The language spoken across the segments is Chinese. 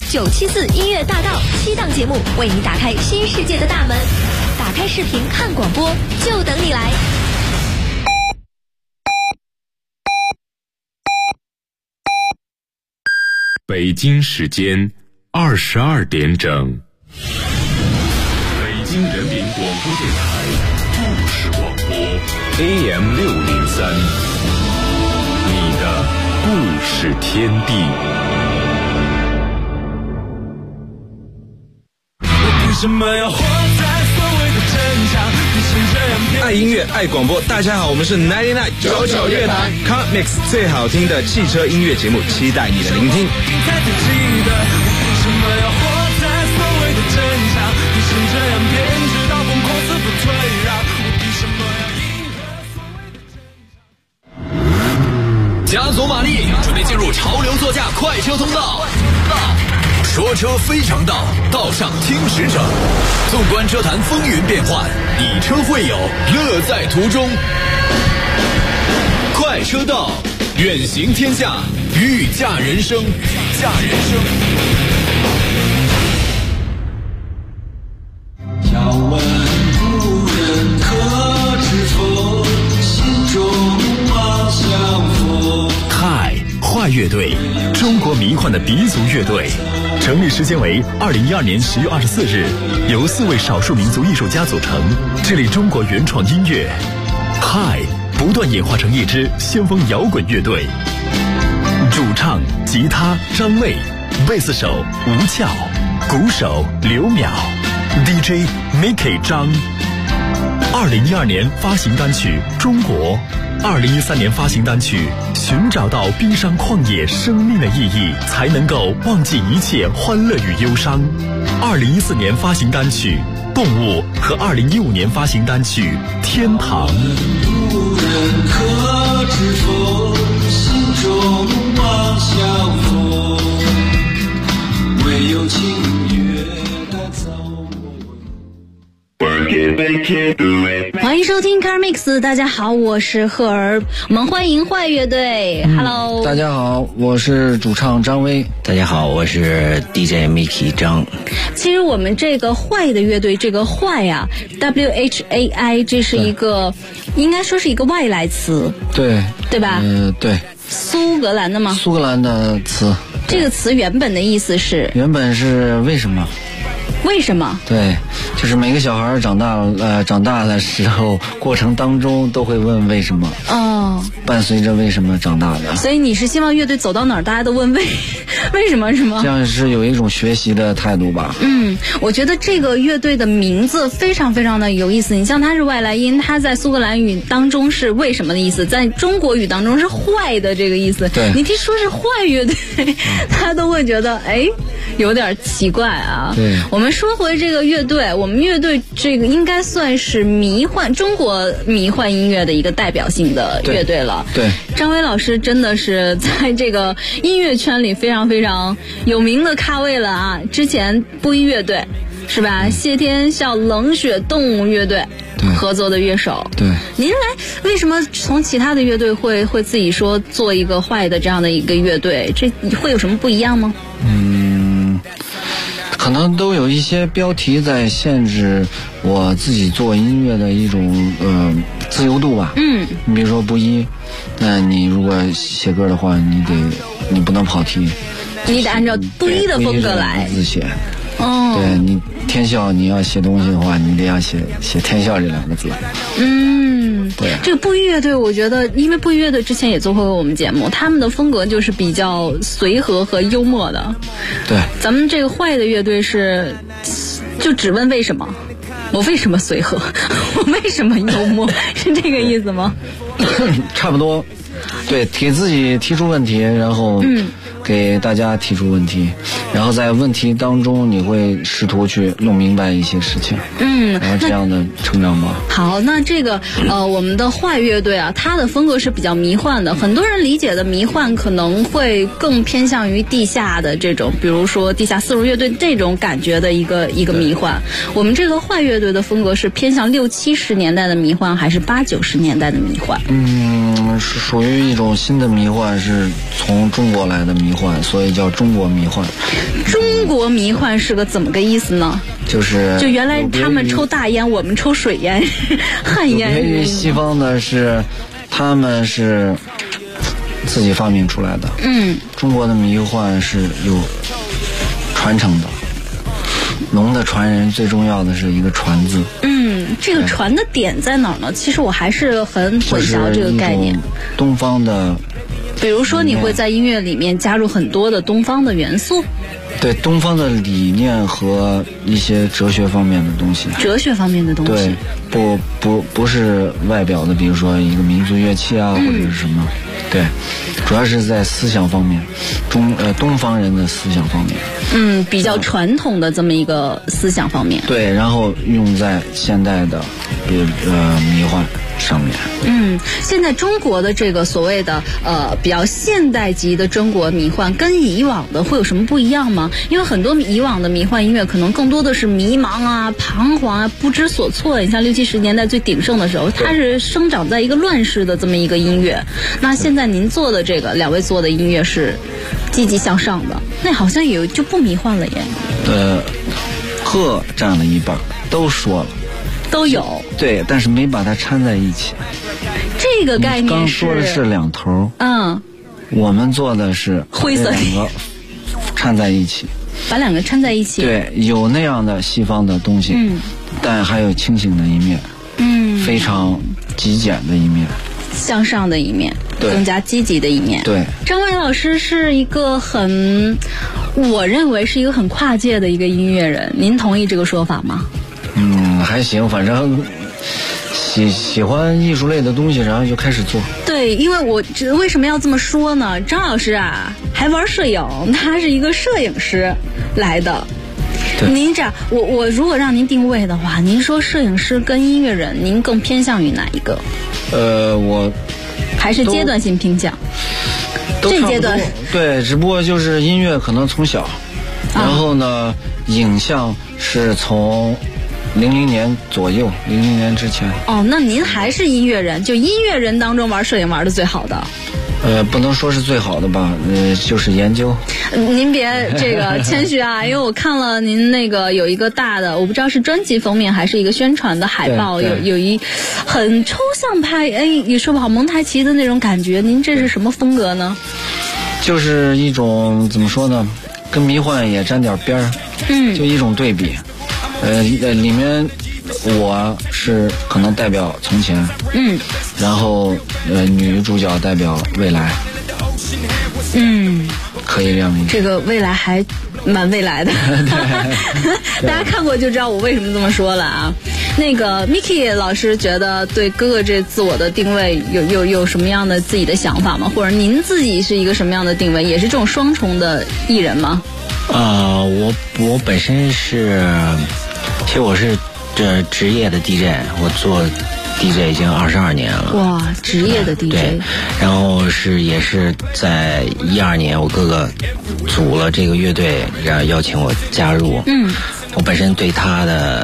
974音乐大道7档节目为你打开新世界的大门。打开视频看广播，就等你来。 北京时间22点整。北京人民广播电台故事广播 AM603， 你的故事天地。 我凭什么要活在所谓的真相？ 爱音乐，爱广播。大家好，我们是99乐坛 Car Mix 最好听的汽车音乐节目，期待你的聆听。 加足马力，准备进入潮流座驾快车通道。说车非常道，道上听实诚。纵观车坛风云变幻，以车会友，乐在途中。快车道，远行天下，御驾人生，驾人生。 要问故人可知否？心中望相逢。 嗨，坏乐队，中国迷幻的鼻祖乐队。成立时间为2012年10月24日，由4位少数民族艺术家组成，致力中国原创音乐。嗨，不断演化成一支先锋摇滚乐队。主唱吉他张卫，贝斯手吴翘，鼓手刘淼， DJ Mickey 张。2012年发行单曲《中国》，2013年发行单曲《寻找到冰山旷野生命的意义，才能够忘记一切欢乐与忧伤》。2014年发行单曲《动物》和2015年发行单曲《天堂》。 故人可知否？心中望相逢。唯有情愿带走欢迎收听 Car Mix， 大家好，我是赫儿，我们欢迎坏乐队。Hello， 大家好，我是主唱张威。 大家好，我是 DJ Mickey 张。 其实我们这个坏的乐队，这个坏啊 ，WHAI， 这是一个应该说是一个外来词， 对吧？ 对。 苏格兰的吗？ 苏格兰的词。 这个词原本的意思是？ 原本是为什么？ 为什么？ 对，就是每个小孩长大的时候，过程当中都会问为什么。哦，伴随着为什么长大的。 所以你是希望乐队走到哪儿，大家都问为什么是吗？ 这样是有一种学习的态度吧。 我觉得这个乐队的名字非常非常的有意思。你像它是外来音，它在苏格兰语当中是为什么的意思，在中国语当中是坏的这个意思。 对， 你听说是坏乐队，他都会觉得有点奇怪啊。 对， 我们说回这个乐队，我们乐队这个应该算是中国迷幻音乐的一个代表性的乐队了。 对， 张威老师真的是在这个音乐圈里非常非常有名的咖位了啊！之前布衣乐队是吧？谢天笑冷血动物乐队合作的乐手。 对， 您为什么从其他的乐队会自己说做一个坏的这样的一个乐队？这会有什么不一样吗？ 可能都有一些标题在限制我自己做音乐的一种自由度吧。你比如说布衣，那你如果写歌的话，你不能跑题， 你得按照布衣的风格来自写。对，你天笑，你要写东西的话，你得要写天笑这2个字。对， 这个布衣乐队，我觉得，因为布衣乐队之前也做过我们节目，他们的风格就是比较随和和幽默的。 对， 咱们这个坏的乐队就只问为什么，我为什么随和，我为什么幽默，是这个意思吗？ 差不多。对，给自己提出问题，然后给大家提出问题，然后在问题当中你会试图去弄明白一些事情。然后这样的成长吧。 好，那这个我们的坏乐队啊，它的风格是比较迷幻的。很多人理解的迷幻可能会更偏向于地下的这种，比如说地下丝绒乐队这种感觉的一个迷幻。我们这个坏乐队的风格是偏向60、70年代的迷幻，还是80、90年代的迷幻？ 是属于一种新的迷幻，是从中国来的迷幻。 幻，所以叫中国迷幻。 中国迷幻是个怎么个意思呢？ 就原来他们抽大烟，我们抽水烟、旱烟。 有别于西方的是，他们是自己发明出来的。中国的迷幻是有传承的。龙的传人最重要的是一个传字。 这个传的点在哪儿呢？其实我还是很混淆这个概念。 东方的， 比如说你会在音乐里面加入很多的东方的元素。 对，东方的理念和一些哲学方面的东西。 哲学方面的东西。 对，不是外表的，比如说一个民族乐器啊，或者是什么。对，主要是在思想方面，东方人的思想方面。 比较传统的这么一个思想方面。 对，然后用在现代的迷幻上面。 现在中国的这个所谓的比较现代级的中国迷幻，跟以往的会有什么不一样吗？因为很多以往的迷幻音乐可能更多的是迷茫啊、彷徨啊、不知所措。你像60、70年代最鼎盛的时候，它是生长在一个乱世的这么一个音乐。那现在您做的这个2位做的音乐是积极向上的，那好像也就不迷幻了耶。 各占了一半，都说了。 都有。 对，但是没把它掺在一起。 这个概念是刚说的是两头。我们做的是灰色两个掺在一起， 把两个掺在一起。 对，有那样的西方的东西，但还有清醒的一面，非常极简的一面， 向上的一面，更加积极的一面。 对， 张伟老师是一个我认为是一个很跨界的一个音乐人，您同意这个说法吗？ 还行，反正喜欢艺术类的东西，然后就开始做。 对，因为我为什么要这么说呢？张老师啊，还玩摄影，他是一个摄影师来的。您这样，我如果让您定位的话，您说摄影师跟音乐人，您更偏向于哪一个？ 我还是阶段性偏向。这阶段对，只不过就是音乐可能从小，然后呢，影像是从00年左右，00年之前。 那您还是音乐人，就音乐人当中玩摄影玩的最好的。 不能说是最好的吧，就是研究。 您别这个谦虚啊，因为我看了您那个有一个大的，我不知道是专辑封面还是一个宣传的海报，有一很抽象派，也说不好蒙太奇的那种感觉。您这是什么风格呢？ 就是一种怎么说呢，跟迷幻也沾点边儿，就一种对比。里面我是可能代表从前，然后女主角代表未来，可以这样理解。 这个未来还蛮未来的，大家看过就知道我为什么这么说了啊。那个 Miki 老师觉得对哥哥这自我的定位有什么样的自己的想法吗？或者您自己是一个什么样的定位？也是这种双重的艺人吗？ 我本身是。其实我是职业的 DJ， 我做 DJ 已经22年了。 哇，职业的 DJ。 对，然后也是在12年，我哥哥组了这个乐队，然后邀请我加入。我本身对他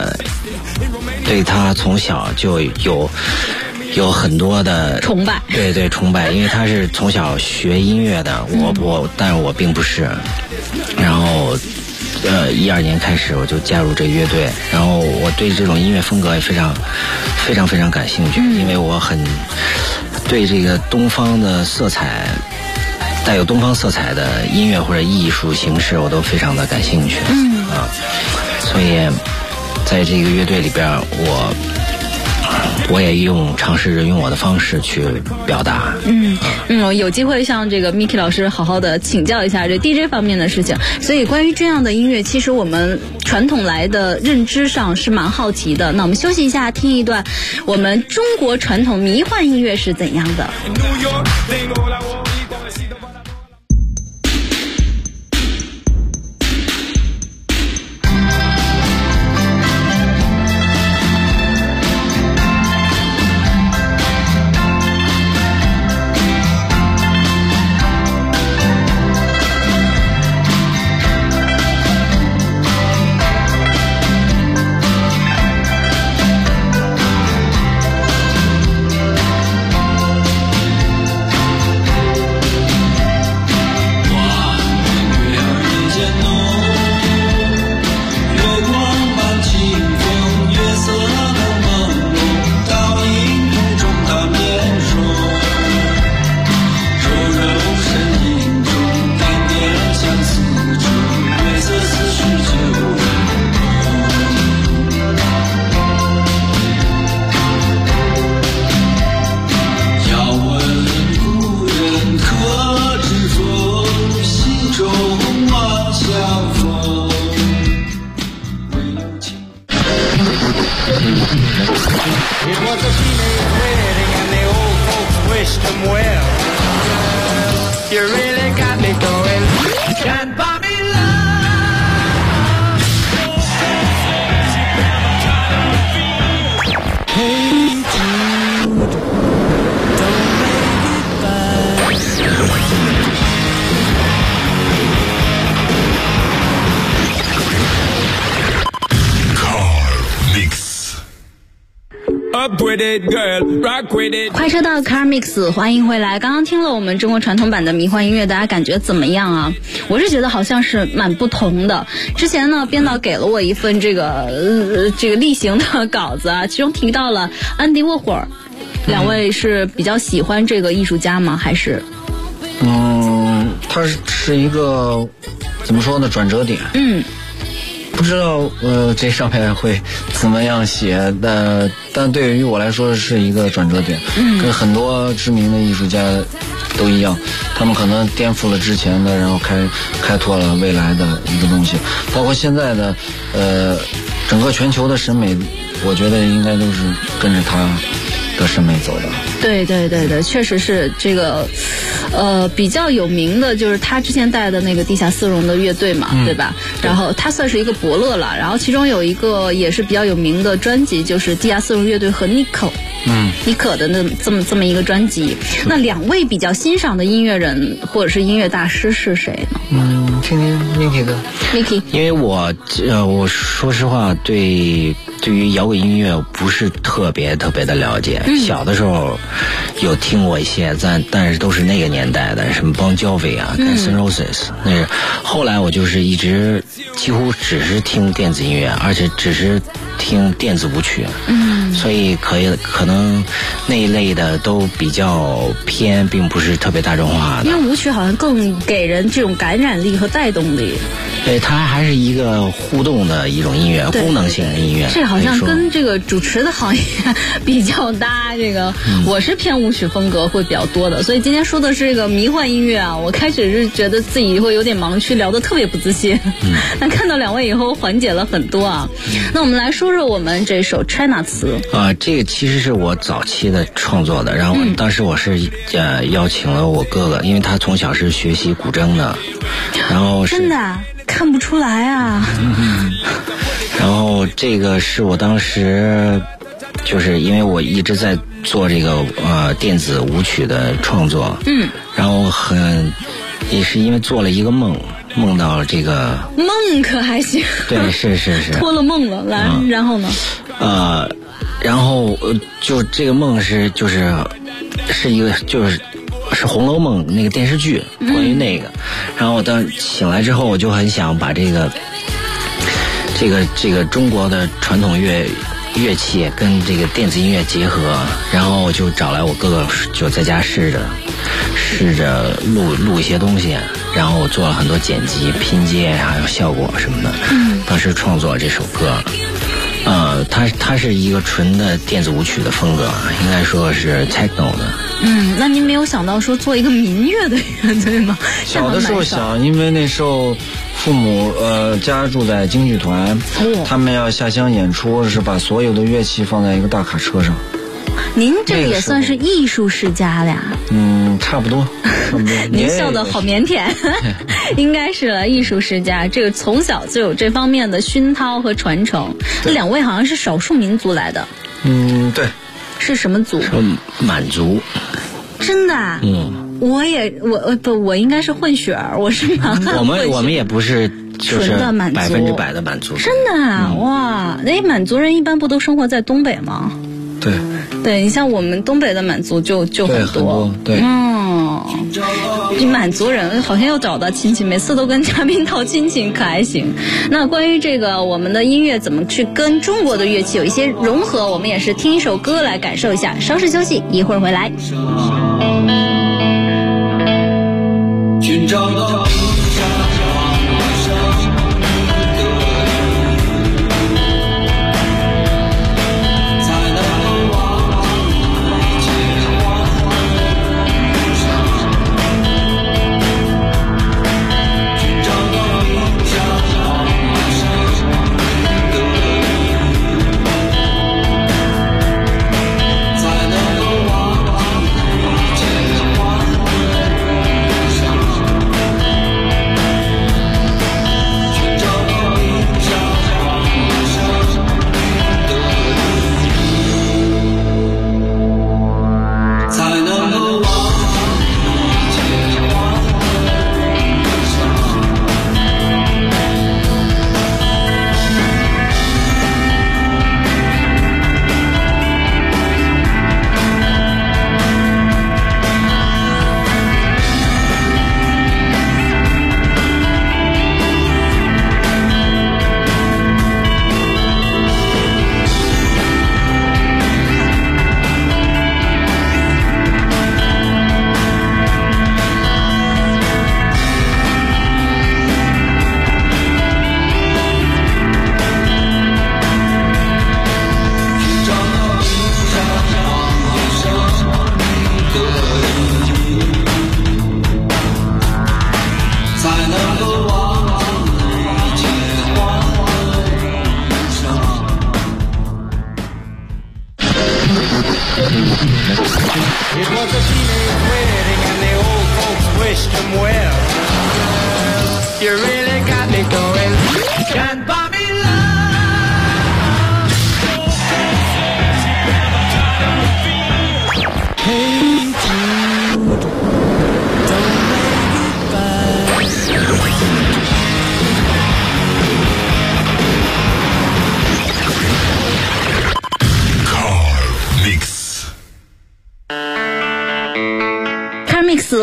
从小就有很多的崇拜。 对，崇拜，因为他是从小学音乐的，但是我并不是。然后12年开始我就加入这个乐队，然后我对这种音乐风格也非常感兴趣，因为我很对这个东方的色彩，带有东方色彩的音乐或者艺术形式我都非常的感兴趣。所以在这个乐队里边我也尝试着用我的方式去表达。 有机会向这个 Miki 老师好好的请教一下这 DJ 方面的事情。所以关于这样的音乐，其实我们传统来的认知上是蛮好奇的。那我们休息一下，听一段我们中国传统迷幻音乐是怎样的。 It was a teenage wedding and the old folks wished him well. You really got me going. Can't buy me love. Hey Jude, don't make it bad. Car Mix。Up with it, girl, rock with it。 快车道 Car Mix， 欢迎回来。刚刚听了我们中国传统版的迷幻音乐，大家感觉怎么样啊？我是觉得好像是蛮不同的。之前呢，编导给了我一份这个例行的稿子啊，其中提到了安迪沃霍尔。两位是比较喜欢这个艺术家吗？还是？ 他是一个怎么说呢？转折点。不知道这上面会怎么样写，但对于我来说是一个转折点。跟很多知名的艺术家都一样，他们可能颠覆了之前的，然后开拓了未来的一个东西。包括现在的整个全球的审美，我觉得应该都是跟着他的审美走的。 对，确实是这个比较有名的就是他之前带的那个地下丝绒的乐队嘛，对吧？然后他算是一个伯乐了，然后其中有一个也是比较有名的专辑，就是地下丝绒乐队和尼可的这么一个专辑。那两位比较欣赏的音乐人或者是音乐大师是谁呢？ 听听 Miki 的。 Miki， 因为我说实话，对于摇滚音乐不是特别的了解。小的时候有听过一些，但是都是那个年代的，什么Bon Jovi啊、Guns N' Roses，那是。后来我就是一直几乎只是听电子音乐，而且只是听电子舞曲。所以可能那一类的都比较偏，并不是特别大众化的。 因为舞曲好像更给人这种感染力和带动力。 对，它还是一个互动的一种音乐，功能性的音乐。 这好像跟这个主持的行业比较搭。这个我是偏舞曲风格会比较多的，所以今天说的是这个迷幻音乐啊。我开始是觉得自己会有点盲区，聊得特别不自信。但看到两位以后缓解了很多啊。那我们来说说我们这首 China 词这个其实是我早期的创作的，然后当时我是邀请了我哥哥，因为他从小是学习古筝的，然后真的看不出来啊。 然后这个是我当时就是因为我一直在做这个电子舞曲的创作，然后也是因为做了一个梦到这个梦可还行。 对，是托了梦了。来，然后呢？ 然后就这个梦是一个是《红楼梦》那个电视剧，关于那个。然后我当醒来之后，我就很想把这个中国的传统乐器跟这个电子音乐结合，然后我就找来我哥哥，就在家试着录一些东西，然后我做了很多剪辑、拼接还有效果什么的。当时创作这首歌。它是一个纯的电子舞曲的风格，应该说是 techno 的。 那您没有想到说做一个民乐的乐队吗？ 小的时候想，因为那时候父母家住在京剧团，他们要下乡演出，是把所有的乐器放在一个大卡车上。 您这个也算是艺术世家了呀？ 差不多。 您笑得好腼腆，应该是艺术世家。这个从小就有这方面的熏陶和传承。两位好像是少数民族来的。 对。 是什么族？ 满族。 真的啊？我应该是混血儿，我是满汉混血。 我们也不是就是100%的满族。 真的啊？哇，满族人一般不都生活在东北吗？对，你像我们东北的满族就很多。 对。 这满族人好像又找到亲戚，每次都跟嘉宾套亲戚，可还行。那关于这个我们的音乐怎么去跟中国的乐器有一些融合，我们也是听一首歌来感受一下。稍事休息，一会儿回来。 寻找到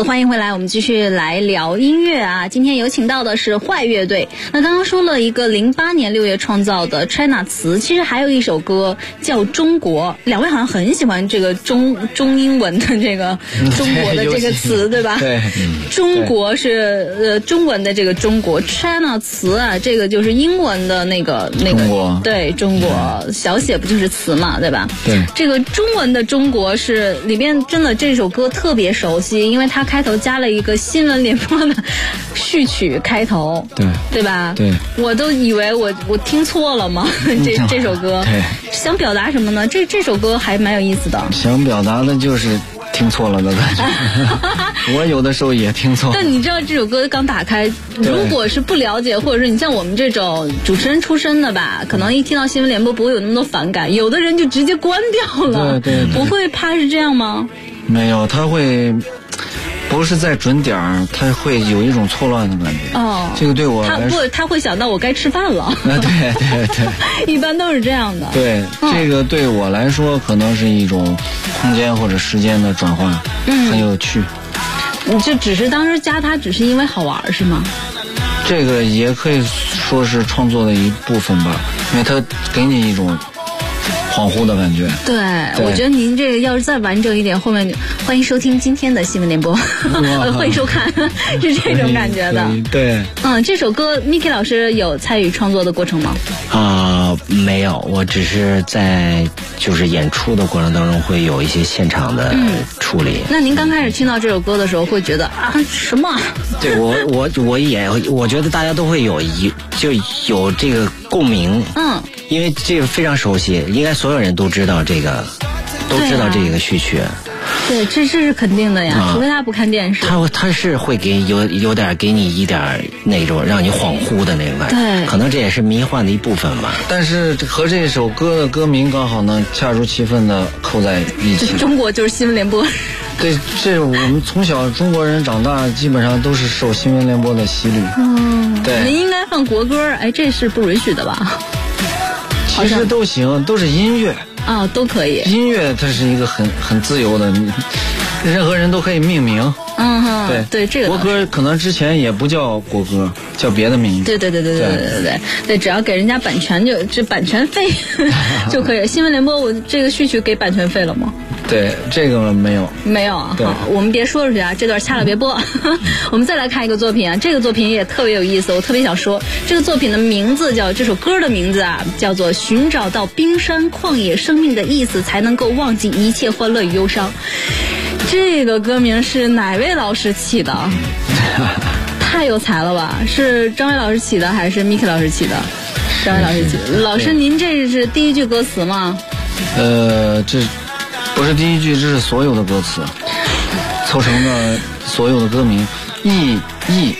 欢迎回来，我们继续来聊音乐啊。今天有请到的是坏乐队。那刚刚说了一个08年6月创造的 China 词，其实还有一首歌叫中国。两位好像很喜欢这个中英文的这个中国的这个词，对吧？ 对， 中国是中文的这个中国 ，China 词啊，这个就是英文的那个中国， 对，中国小写不就是词嘛，对吧？ 对， 这个中文的中国是里面真的这首歌特别熟悉，因为它开头加了一个新闻联播的序曲开头，对吧？ 对， 我都以为我听错了吗？这首歌， 对， 想表达什么呢？这首歌还蛮有意思的， 想表达的就是听错了的感觉。我有的时候也听错。 但你知道这首歌刚打开，如果是不了解，或者是你像我们这种主持人出身的吧，可能一听到新闻联播不会有那么多反感，有的人就直接关掉了。 对， 不会怕是这样吗？ 没有，他会不是在准点儿，他会有一种错乱的感觉。 哦， 这个对我来说， 他会想到我该吃饭了。 对， 一般都是这样的。 对，这个对我来说可能是一种空间或者时间的转换，很有趣。 你就只是当时加它，只是因为好玩是吗？ 这个也可以说是创作的一部分吧，因为它给你一种恍惚的感觉。 对，我觉得您这个要是再完整一点，后面欢迎收听今天的新闻联播，欢迎收看，是这种感觉的。 对， 这首歌 Miki 老师有参与创作的过程吗？ 没有，我只是在就是演出的过程当中会有一些现场的处理。 那您刚开始听到这首歌的时候，会觉得什么？ 对，我觉得大家都会有这个共鸣。因为这个非常熟悉，应该所有人都知道这个，都知道这个序曲。 对，这是肯定的呀，除非他不看电视。 他是会给有点给你一点那种让你恍惚的那种感觉。 对， 可能这也是迷幻的一部分吧。 但是和这首歌的歌名刚好呢恰如其分的扣在一起。 中国就是新闻联播。 对，这我们从小中国人长大，基本上都是受新闻联播的洗礼。对。 您应该放国歌，这是不允许的吧？ 其实都行，都是音乐都可以。 音乐它是一个很自由的，任何人都可以命名。 对，这个国歌可能之前也不叫国歌，叫别的名字。 对，只要给人家版权这版权费就可以。新闻联播我这个序曲给版权费了吗？ 对，这个没有啊。好，我们别说出去啊，这段掐了别播。我们再来看一个作品啊，这个作品也特别有意思，我特别想说，这个作品的名字这首歌的名字啊，叫做《寻找到冰山旷野生命的意思，才能够忘记一切欢乐与忧伤》。这个歌名是哪位老师起的？太有才了吧！是张伟老师起的还是 Miki 老师起的？张伟老师起的。老师，您这是第一句歌词吗？ 这不是第一句，这是所有的歌词凑成的所有的歌名。意义，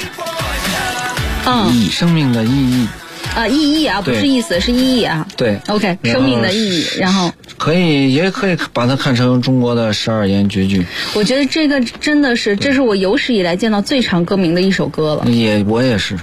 生命的意义。 意义啊，不是意思，是意义啊。 对 ，OK， 生命的意义，然后也可以把它看成中国的12言绝句。 我觉得这个真的是，这是我有史以来见到最长歌名的一首歌了。 我也是。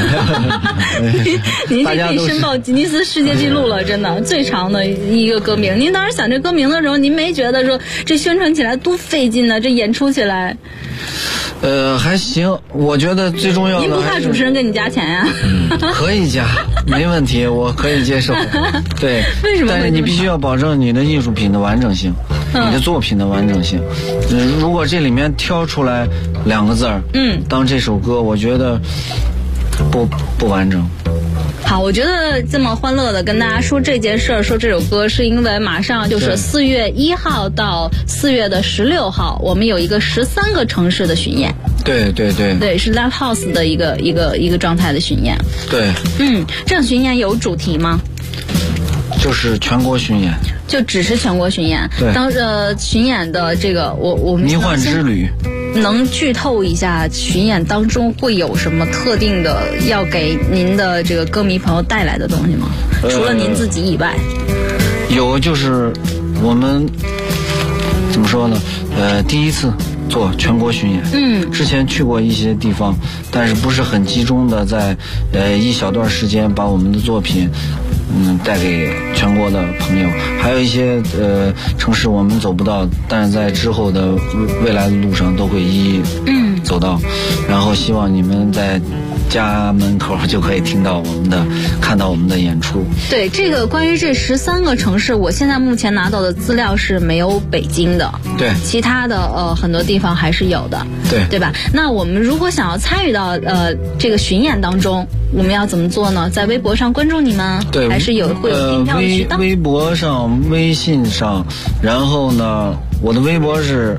您这可以申报吉尼斯世界纪录了，真的最长的一个歌名。您当时想这歌名的时候，您没觉得说这宣传起来多费劲呢？这演出起来？ 还行，我觉得最重要的。 您不怕主持人给你加钱呀？ 可以加，没问题，我可以接受。对， 为什么？ 但是你必须要保证你的艺术品的完整性，你的作品的完整性。如果这里面挑出来2个字儿，当这首歌，我觉得不完整。 好，我觉得这么欢乐的跟大家说这件事儿，说这首歌，是因为马上就是4月1号到4月的16号，我们有一个13个城市的巡演。 对， 是 Live House 的一个状态的巡演。 对， 这样巡演有主题吗？ 就是全国巡演。 就只是全国巡演。 对。 巡演的这个我们迷幻之旅。 能剧透一下巡演当中会有什么特定的要给您的这个歌迷朋友带来的东西吗？除了您自己以外， 有就是我们怎么说呢？第一次做全国巡演。之前去过一些地方，但是不是很集中的在一小段时间把我们的作品带给全国的朋友。还有一些城市我们走不到，但是在之后的未来的路上都会一一走到。然后希望你们在家门口就可以看到我们的演出。 对，这个关于这13个城市，我现在目前拿到的资料是没有北京的， 对， 其他的很多地方还是有的，对吧？那我们如果想要参与到这个巡演当中，我们要怎么做呢？在微博上关注你们，对，还是会有订票的渠道？ 微博上、微信上，然后呢，我的微博是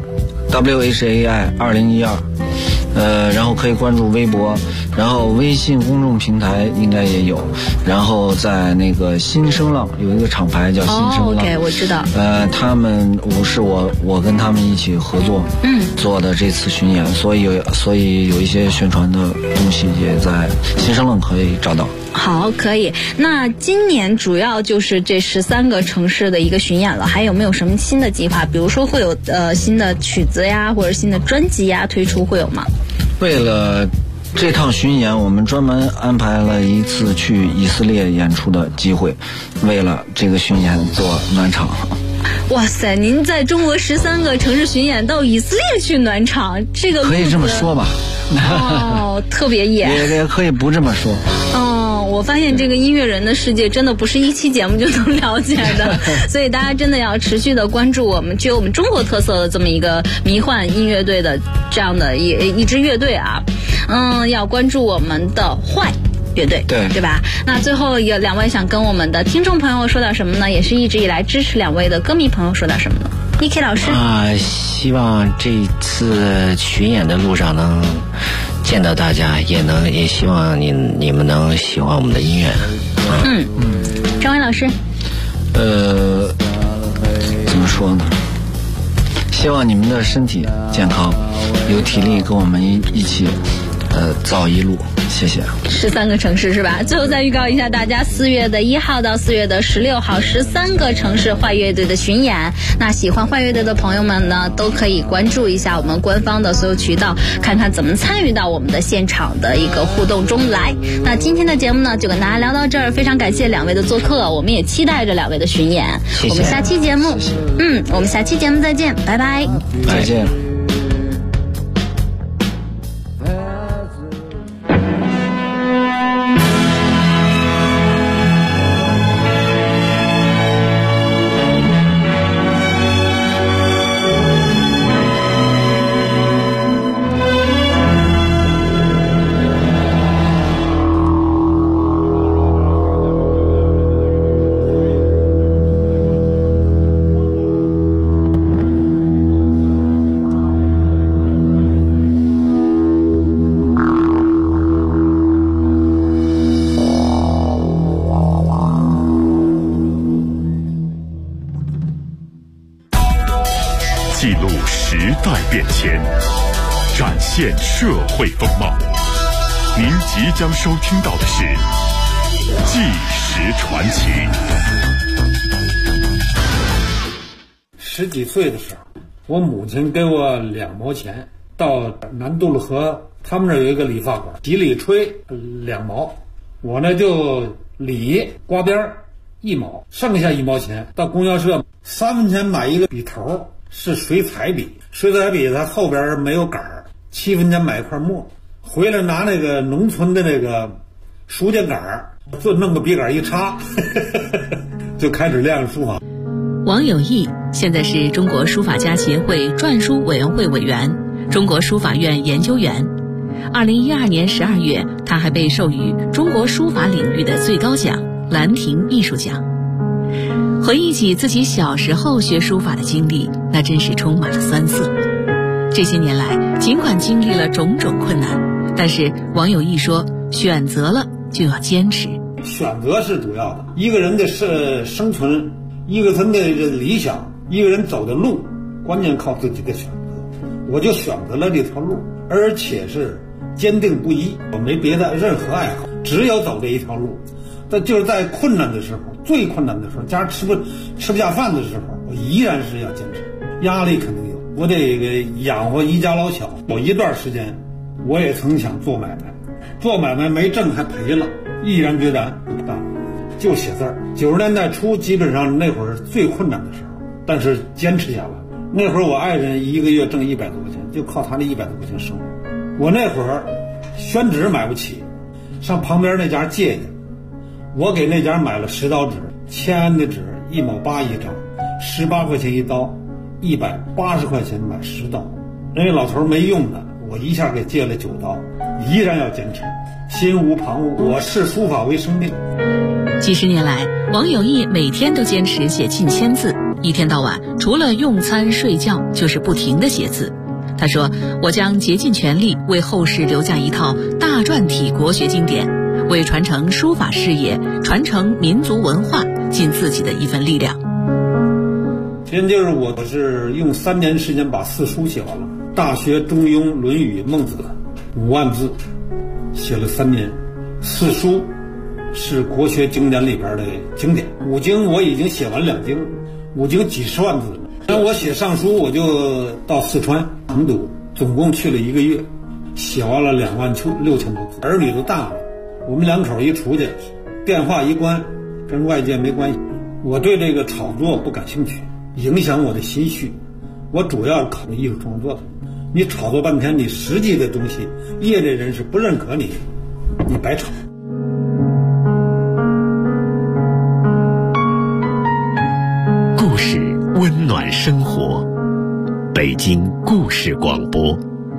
WHAI2012。然后可以关注微博，然后微信公众平台应该也有，然后在那个新声浪有一个厂牌叫新声浪 ，OK， 我知道。 他们是我跟他们一起合作，做的这次巡演，所以有一些宣传的东西也在新声浪可以找到。 好，可以。那今年主要就是这13个城市的一个巡演了，还有没有什么新的计划？比如说会有新的曲子呀，或者新的专辑呀推出，会有吗？ 为了这趟巡演，我们专门安排了一次去以色列演出的机会，为了这个巡演做暖场。 哇塞，您在中国13个城市巡演，到以色列去暖场，这个可以这么说吧？ 特别野， 也可以不这么说。 我发现这个音乐人的世界真的不是一期节目就能了解的，所以大家真的要持续的关注我们具有我们中国特色的这么一个迷幻音乐队的这样的一支乐队啊，要关注我们的坏乐队，对吧？那最后有2位想跟我们的听众朋友说点什么呢？也是一直以来支持2位的歌迷朋友说点什么呢？Niki 老师希望这次巡演的路上能见到大家，也希望你们能喜欢我们的音乐。 张伟老师， 怎么说呢？希望你们的身体健康，有体力跟我们一起走一路。谢谢。 13个城市是吧？最后再预告一下大家4月1号到4月16号13个城市坏乐队的巡演。那喜欢坏乐队的朋友们呢，都可以关注一下我们官方的所有渠道，看看怎么参与到我们的现场的一个互动中来。那今天的节目呢，就跟大家聊到这儿，非常感谢2位的做客，我们也期待着2位的巡演。 谢谢。 我们下期节目，我们下期节目再见，拜拜。 再见。 记录时代变迁，展现社会风貌。您即将收听到的是《纪实传奇》。 10几岁的时候，我母亲给我2毛钱，到南杜勒河，他们那儿有一个理发馆，洗理吹2毛，我呢就理刮边1毛，剩下1毛钱到供销社3分钱买一个笔头，是水彩笔，水彩笔它后边没有杆儿，7分钱买一块墨，回来拿那个农村的那个书架杆儿，就弄个笔杆一插，就开始练书法。 王有义现在是中国书法家协会篆书委员会委员、中国书法院研究员。2012年12月，他还被授予中国书法领域的最高奖兰亭艺术奖。回忆起自己小时候学书法的经历，那真是充满了酸涩。这些年来，尽管经历了种种困难，但是王有义说，选择了就要坚持。 选择是主要的，一个人的生存，一个人的理想，一个人走的路，关键靠自己的选择。我就选择了这条路，而且是坚定不移，我没别的任何爱好，只有走这一条路。但就是在困难的时候，最困难的时候，家吃不下饭的时候，我依然是要坚持，压力肯定有， 我得给养活一家老小。有一段时间，我也曾想做买卖，做买卖没挣还赔了，毅然决然就写字儿。90年代初，基本上那会儿是最困难的时候，但是坚持下来。那会儿我爱人一个月挣100多块钱，就靠他那100多块钱生活。我那会儿宣纸买不起，上旁边那家借去，我给那家买了10刀纸，签安的纸1毛8一张，18块钱一刀，180块钱买10刀。人家老头没用的，我一下给借了9刀，依然要坚持，心无旁骛，我视书法为生命。 几十年来，王有义每天都坚持写近1000字，一天到晚除了用餐睡觉就是不停地写字。他说，我将竭尽全力为后世留下一套大篆体国学经典，为传承书法事业、传承民族文化尽自己的一份力量。 现在就是我是用3年时间把4书写完了，《大学》《中庸》《论语》《孟子》5万字，写了3年。4书是国学经典里边的经典，5经我已经写完2经，5经几十万字了。那我写上书，我就到四川成都，总共去了1个月，写完了26000多字。儿女都大了，我们2口一出去，电话一关，跟外界没关系。我对这个炒作不感兴趣，影响我的心绪。我主要考虑艺术创作的。你炒作半天，你实际的东西，业内人士不认可你，你白炒。 故事温暖生活，北京故事广播。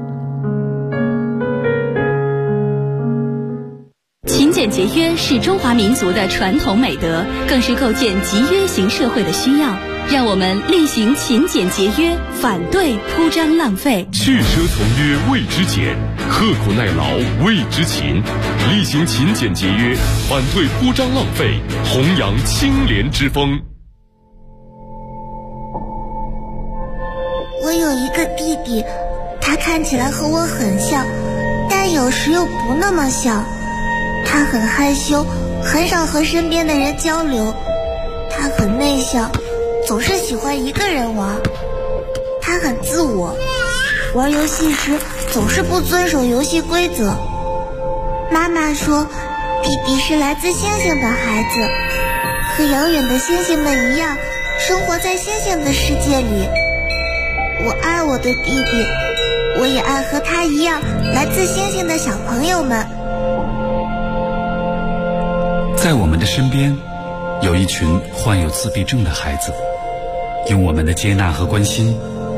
勤俭节约是中华民族的传统美德，更是构建集约型社会的需要。让我们力行勤俭节约，反对铺张浪费。 去奢从约谓之俭，刻苦耐劳谓之勤。力行勤俭节约，反对铺张浪费，弘扬清廉之风。 我有一个弟弟，他看起来和我很像，但有时又不那么像。他很害羞，很少和身边的人交流。他很内向，总是喜欢一个人玩。他很自我，玩游戏时总是不遵守游戏规则。妈妈说，弟弟是来自星星的孩子，和遥远的星星们一样，生活在星星的世界里。我爱我的弟弟，我也爱和他一样来自星星的小朋友们。 在我们的身边，有一群患有自闭症的孩子，用我们的接纳和关心，